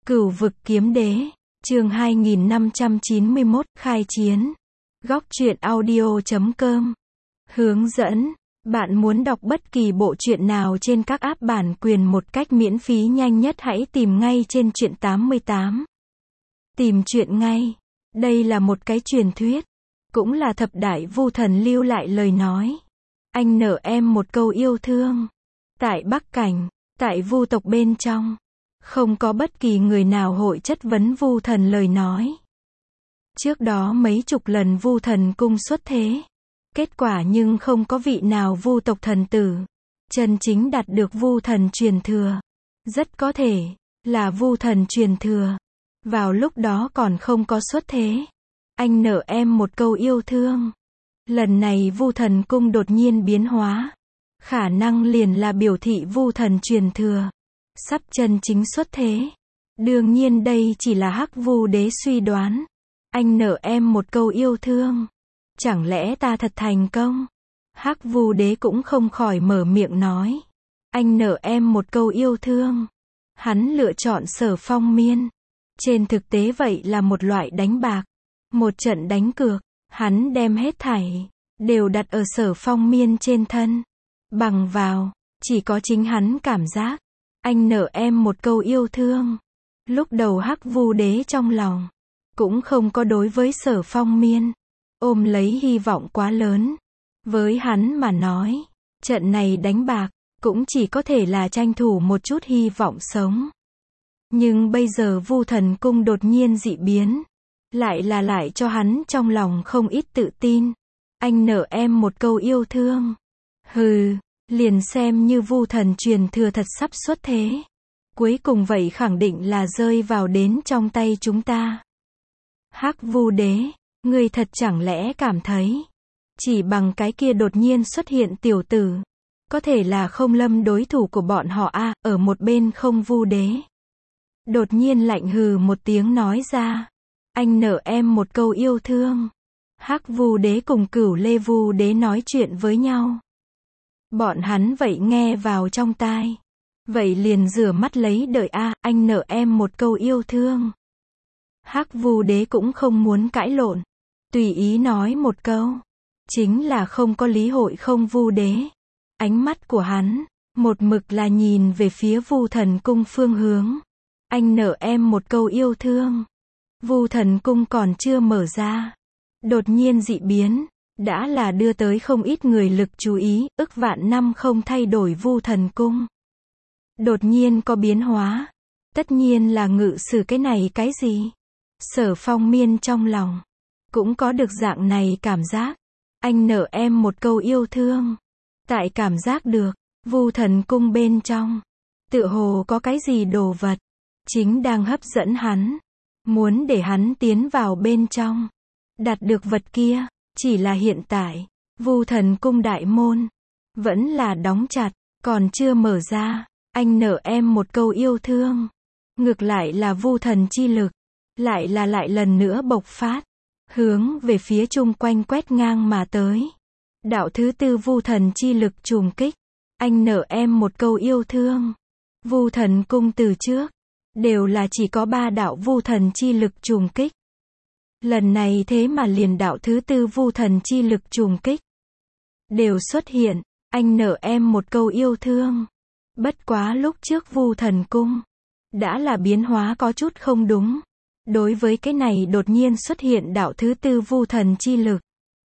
Cửu vực kiếm đế, chương 2591, khai chiến. Góc truyện audio.com. Hướng dẫn, bạn muốn đọc bất kỳ bộ truyện nào trên các app bản quyền một cách miễn phí nhanh nhất hãy tìm ngay trên truyện 88. Tìm truyện ngay. Đây là một cái truyền thuyết, cũng là thập đại vu thần lưu lại lời nói. Anh nợ em một câu yêu thương. Tại Bắc Cảnh, tại vu tộc bên trong, không có bất kỳ người nào hội chất vấn vu thần lời nói. Trước đó mấy chục lần vu thần cung xuất thế, kết quả nhưng không có vị nào vu tộc thần tử chân chính đạt được vu thần truyền thừa. Rất có thể là vu thần truyền thừa vào lúc đó còn không có xuất thế. Anh nợ em một câu yêu thương. Lần này vu thần cung đột nhiên biến hóa, khả năng liền là biểu thị vu thần truyền thừa sắp chân chính xuất thế. Đương nhiên đây chỉ là Hắc Vu Đế suy đoán. Anh nợ em một câu yêu thương. Chẳng lẽ ta thật thành công? Hắc Vu Đế cũng không khỏi mở miệng nói. Anh nợ em một câu yêu thương. Hắn lựa chọn Sở Phong Miên. Trên thực tế vậy là một loại đánh bạc. Một trận đánh cược. Hắn đem hết thảy đều đặt ở Sở Phong Miên trên thân. Bằng vào, chỉ có chính hắn cảm giác. Anh nợ em một câu yêu thương. Lúc đầu Hắc Vu Đế trong lòng cũng không có đối với Sở Phong Miên ôm lấy hy vọng quá lớn. Với hắn mà nói, trận này đánh bạc cũng chỉ có thể là tranh thủ một chút hy vọng sống. Nhưng bây giờ vu thần cung đột nhiên dị biến, lại cho hắn trong lòng không ít tự tin. Anh nợ em một câu yêu thương. Hừ, liền xem như vu thần truyền thừa thật sắp xuất thế, cuối cùng vậy khẳng định là rơi vào đến trong tay chúng ta. Hắc Vu Đế, ngươi thật chẳng lẽ cảm thấy chỉ bằng cái kia đột nhiên xuất hiện tiểu tử có thể là không lâm đối thủ của bọn họ à? Ở một bên Không Vu Đế đột nhiên lạnh hừ một tiếng nói ra. Anh nợ em một câu yêu thương. Hắc Vu Đế cùng Cửu Lê Vu Đế nói chuyện với nhau. Bọn hắn vậy nghe vào trong tai, vậy liền rửa mắt lấy đợi a. Anh nợ em một câu yêu thương. Hắc Vu Đế cũng không muốn cãi lộn, tùy ý nói một câu, chính là không có lý hội Không Vu Đế. Ánh mắt của hắn một mực là nhìn về phía vu thần cung phương hướng. Anh nợ em một câu yêu thương. Vu thần cung còn chưa mở ra, đột nhiên dị biến đã là đưa tới không ít người lực chú ý. Ức vạn năm không thay đổi vu thần cung đột nhiên có biến hóa, tất nhiên là ngự sử cái này cái gì. Sở Phong Miên trong lòng cũng có được dạng này cảm giác. Anh nợ em một câu yêu thương. Tại cảm giác được vu thần cung bên trong tựa hồ có cái gì đồ vật chính đang hấp dẫn hắn, muốn để hắn tiến vào bên trong đạt được vật kia. Chỉ là hiện tại vu thần cung đại môn vẫn là đóng chặt, còn chưa mở ra. Anh nợ em một câu yêu thương. Ngược lại là vu thần chi lực lại lần nữa bộc phát, hướng về phía chung quanh quét ngang mà tới. Đạo thứ tư vu thần chi lực trùng kích. Anh nợ em một câu yêu thương. Vu thần cung từ trước đều là chỉ có 3 đạo vu thần chi lực trùng kích. Lần này thế mà liền đạo thứ tư vu thần chi lực trùng kích đều xuất hiện. Anh nợ em một câu yêu thương. Bất quá lúc trước vu thần cung đã là biến hóa có chút không đúng. Đối với cái này đột nhiên xuất hiện đạo thứ tư vu thần chi lực,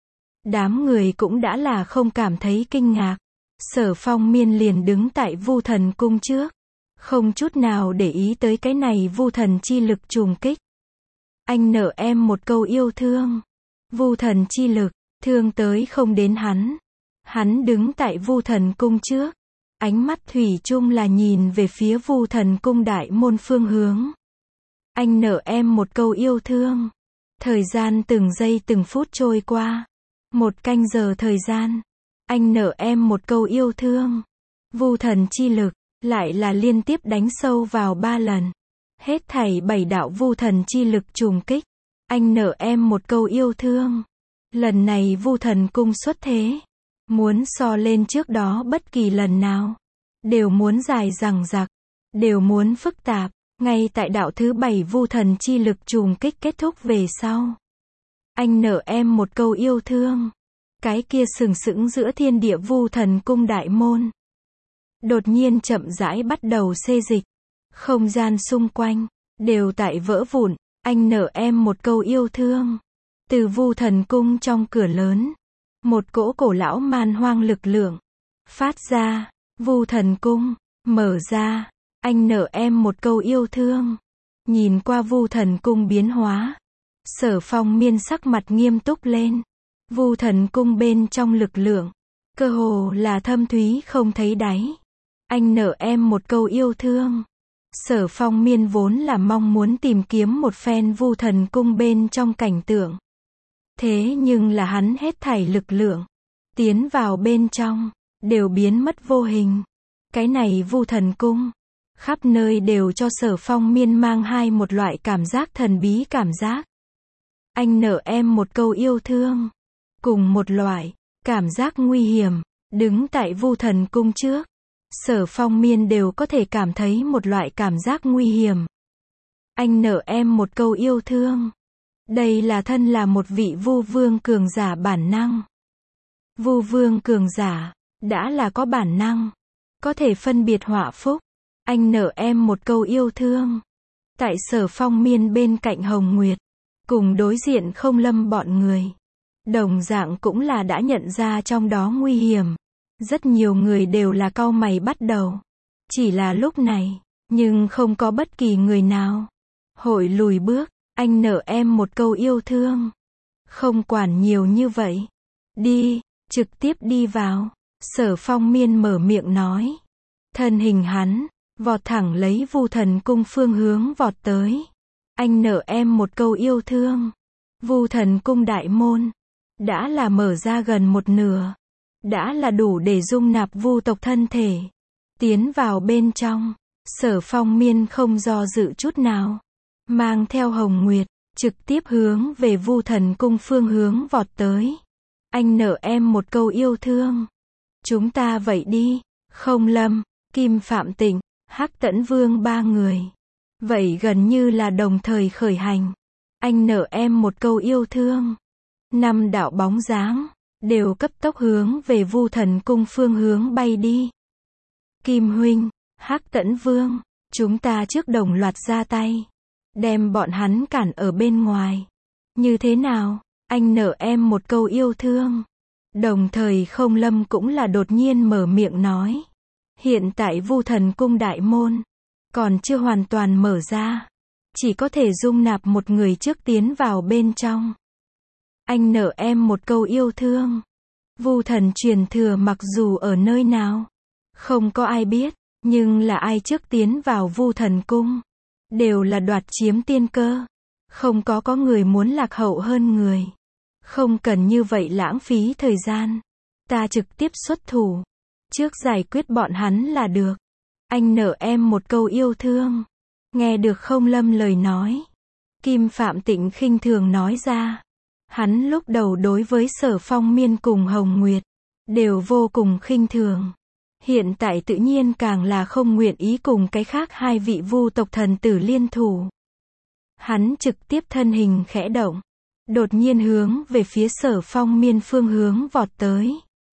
đám người cũng đã là không cảm thấy kinh ngạc. Sở Phong Miên liền đứng tại vu thần cung trước, không chút nào để ý tới cái này vu thần chi lực trùng kích. Anh nợ em một câu yêu thương. Vu thần chi lực thương tới không đến hắn. Hắn đứng tại vu thần cung trước, ánh mắt thủy chung là nhìn về phía vu thần cung đại môn phương hướng. Anh nợ em một câu yêu thương. Thời gian từng giây từng phút trôi qua. 1 canh giờ thời gian. Anh nợ em một câu yêu thương. Vu thần chi lực lại là liên tiếp đánh sâu vào 3 lần. Hết thảy 7 đạo vu thần chi lực trùng kích. Anh nợ em một câu yêu thương. Lần này vu thần cung xuất thế, muốn so lên trước đó bất kỳ lần nào đều muốn dài dằng dặc, đều muốn phức tạp. Ngay tại đạo thứ 7 vu thần chi lực trùng kích kết thúc về sau. Anh nợ em một câu yêu thương. Cái kia sừng sững giữa thiên địa vu thần cung đại môn. Đột nhiên chậm rãi bắt đầu xê dịch. Không gian xung quanh, đều tại vỡ vụn. Anh nợ em một câu yêu thương. Từ vu thần cung trong cửa lớn. Một cỗ cổ lão man hoang lực lượng. Phát ra, vu thần cung, mở ra. Anh nợ em một câu yêu thương. Nhìn qua vu thần cung biến hóa. Sở Phong Miên sắc mặt nghiêm túc lên. Vu thần cung bên trong lực lượng. Cơ hồ là thâm thúy không thấy đáy. Anh nợ em một câu yêu thương. Sở Phong Miên vốn là mong muốn tìm kiếm một phen vu thần cung bên trong cảnh tượng. Thế nhưng là hắn hết thảy lực lượng. Tiến vào bên trong. Đều biến mất vô hình. Cái này vu thần cung. Khắp nơi đều cho Sở Phong Miên mang một loại cảm giác thần bí cảm giác. Anh nợ em một câu yêu thương. Cùng một loại cảm giác nguy hiểm. Đứng tại vu thần cung trước. Sở Phong Miên đều có thể cảm thấy một loại cảm giác nguy hiểm. Anh nợ em một câu yêu thương. Đây là thân là một vị vu vương cường giả bản năng. Vu vương cường giả, đã là có bản năng. Có thể phân biệt họa phúc. Anh nợ em một câu yêu thương. Tại Sở Phong Miên bên cạnh Hồng Nguyệt. Cùng đối diện Không Lâm bọn người. Đồng dạng cũng là đã nhận ra trong đó nguy hiểm. Rất nhiều người đều là cau mày bắt đầu. Chỉ là lúc này, nhưng không có bất kỳ người nào. Hội lùi bước, anh nợ em một câu yêu thương. Không quản nhiều như vậy. Đi, trực tiếp đi vào. Sở Phong Miên mở miệng nói. Thân hình hắn, vọt thẳng lấy vu thần cung phương hướng vọt tới. Anh nợ em một câu yêu thương. Vu thần cung đại môn. Đã là mở ra gần một nửa. Đã là đủ để dung nạp vu tộc thân thể. Tiến vào bên trong. Sở Phong Miên không do dự chút nào. Mang theo Hồng Nguyệt. Trực tiếp hướng về vu thần cung phương hướng vọt tới. Anh nợ em một câu yêu thương. Chúng ta vậy đi. Không Lâm, Kim Phạm Tịnh, Hắc Tẫn Vương ba người. Vậy gần như là đồng thời khởi hành. Anh nợ em một câu yêu thương. 5 đạo bóng dáng. Đều cấp tốc hướng về vu thần cung phương hướng bay đi. Kim huynh, Hắc Tẫn Vương, chúng ta trước đồng loạt ra tay. Đem bọn hắn cản ở bên ngoài. Như thế nào, anh nợ em một câu yêu thương. Đồng thời Không Lâm cũng là đột nhiên mở miệng nói. Hiện tại vu thần cung đại môn. Còn chưa hoàn toàn mở ra. Chỉ có thể dung nạp một người trước tiến vào bên trong. Anh nợ em một câu yêu thương. Vu thần truyền thừa mặc dù ở nơi nào. Không có ai biết. Nhưng là ai trước tiến vào vu thần cung. Đều là đoạt chiếm tiên cơ. Không có người muốn lạc hậu hơn người. Không cần như vậy lãng phí thời gian. Ta trực tiếp xuất thủ. Trước giải quyết bọn hắn là được. Anh nợ em một câu yêu thương. Nghe được Không Lâm lời nói. Kim Phạm Tịnh khinh thường nói ra. Hắn lúc đầu đối với Sở Phong Miên cùng Hồng Nguyệt. Đều vô cùng khinh thường. Hiện tại tự nhiên càng là không nguyện ý cùng cái khác hai vị vu tộc thần tử liên thủ. Hắn trực tiếp thân hình khẽ động. Đột nhiên hướng về phía Sở Phong Miên phương hướng vọt tới.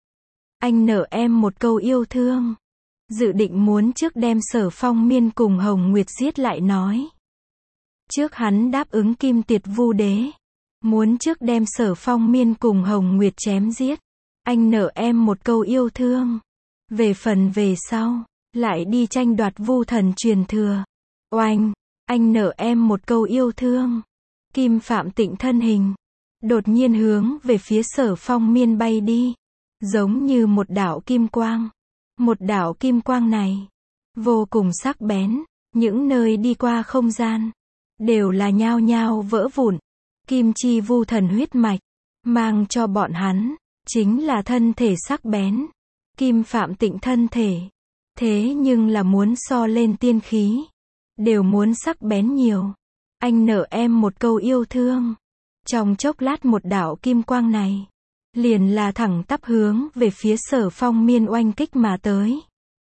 Anh nợ em một câu yêu thương. Dự định muốn trước đem Sở Phong Miên cùng Hồng Nguyệt giết lại nói. Trước hắn đáp ứng Kim Tiệt Vu Đế. Muốn trước đem Sở Phong Miên cùng Hồng Nguyệt chém giết. Anh nợ em một câu yêu thương. Về phần về sau, lại đi tranh đoạt vu thần truyền thừa. Oanh, anh nợ em một câu yêu thương. Kim Phạm Tịnh thân hình. Đột nhiên hướng về phía Sở Phong Miên bay đi. Giống như một đạo kim quang. Một đạo kim quang này. Vô cùng sắc bén. Những nơi đi qua không gian. Đều là nhao nhao vỡ vụn. Kim chi vu thần huyết mạch. Mang cho bọn hắn. Chính là thân thể sắc bén. Kim Phạm Tịnh thân thể. Thế nhưng là muốn so lên tiên khí. Đều muốn sắc bén nhiều. Anh nợ em một câu yêu thương. Trong chốc lát một đạo kim quang này. Liền là thẳng tắp hướng về phía Sở Phong Miên oanh kích mà tới.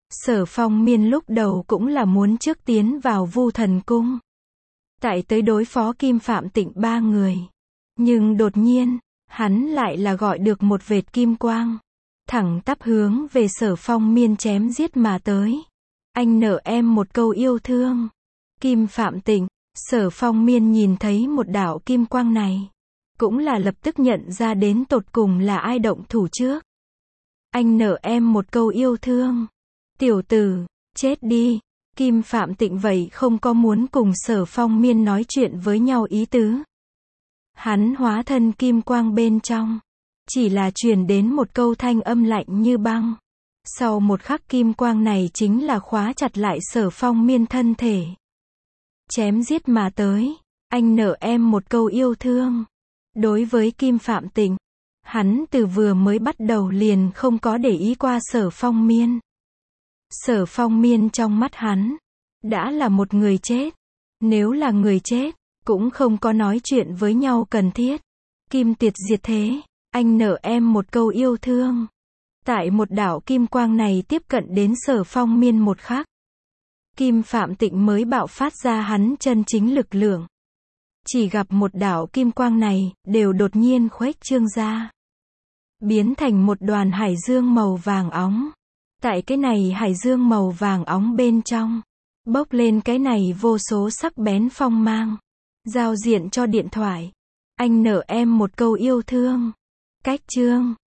Sở Phong Miên lúc đầu cũng là muốn trước tiến vào Vu Thần Cung. Tại tới đối phó Kim Phạm Tịnh ba người. Nhưng đột nhiên, hắn lại là gọi được một vệt kim quang. Thẳng tắp hướng về Sở Phong Miên chém giết mà tới. Anh nợ em một câu yêu thương. Kim Phạm Tịnh, Sở Phong Miên nhìn thấy một đạo kim quang này. Cũng là lập tức nhận ra đến tột cùng là ai động thủ trước. Anh nợ em một câu yêu thương. Tiểu tử, chết đi. Kim Phạm Tịnh vậy không có muốn cùng Sở Phong Miên nói chuyện với nhau ý tứ. Hắn hóa thân kim quang bên trong. Chỉ là truyền đến một câu thanh âm lạnh như băng. Sau một khắc kim quang này chính là khóa chặt lại Sở Phong Miên thân thể. Chém giết mà tới. Anh nợ em một câu yêu thương. Đối với Kim Phạm Tịnh, hắn từ vừa mới bắt đầu liền không có để ý qua Sở Phong Miên. Sở Phong Miên trong mắt hắn, đã là một người chết. Nếu là người chết, cũng không có nói chuyện với nhau cần thiết. Kim tiệt diệt thế, anh nợ em một câu yêu thương. Tại một đạo kim quang này tiếp cận đến Sở Phong Miên một khắc. Kim Phạm Tịnh mới bạo phát ra hắn chân chính lực lượng. Chỉ gặp một đạo kim quang này, đều đột nhiên khuếch trương ra. Biến thành một đoàn hải dương màu vàng óng. Tại cái này hải dương màu vàng óng bên trong, bốc lên cái này vô số sắc bén phong mang. Giao diện cho điện thoại. Anh nợ em một câu yêu thương. Cách chương.